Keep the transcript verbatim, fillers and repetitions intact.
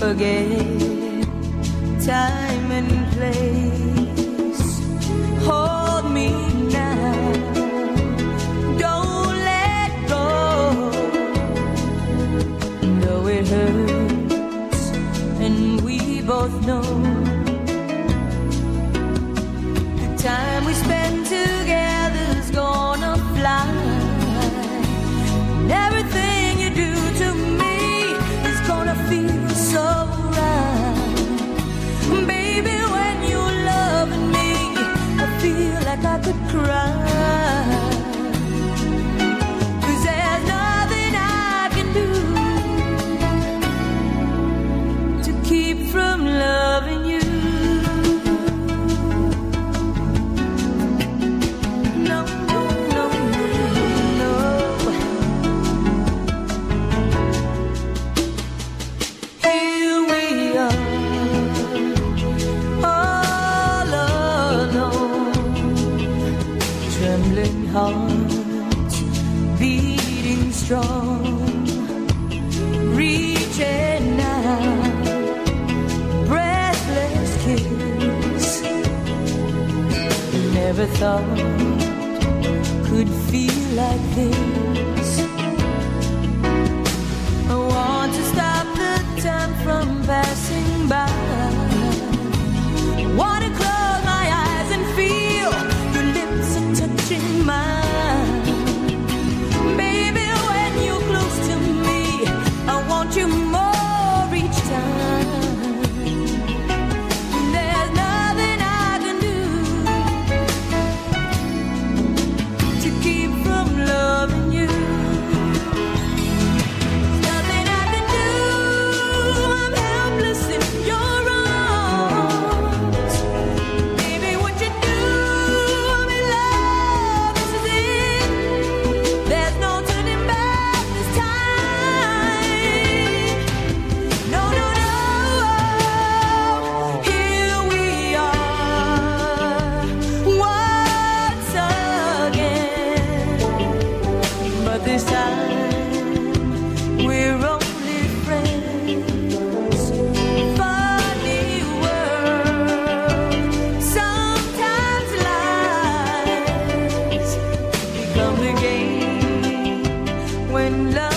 forget time and place. Hold me now, don't let go. Though it hurts and we both know the time we spend together's gonna fly. And everything you do to me is gonna feel so right. Baby, when you're loving me, I feel like I could cry. 'Cause there's nothing I can do to keep from loving you. No, no, no, no. Here we are, all alone, trembling hearts beating strong, reaching out, breathless kiss. Never thought could feel like this. I want to stop the time from passing by. I want to close my eyes and feel your lips are touching mine. Baby, when you're close to me, I want you more each time. There's nothing I can do to keep from loving you. Nothing I can do, I'm helpless in your arms. Baby, what you do, I'm in love, this is it. There's no turning back this time. No, no, no. Here we are once again, but this time we're only friends. Funny world, sometimes lies become the game when love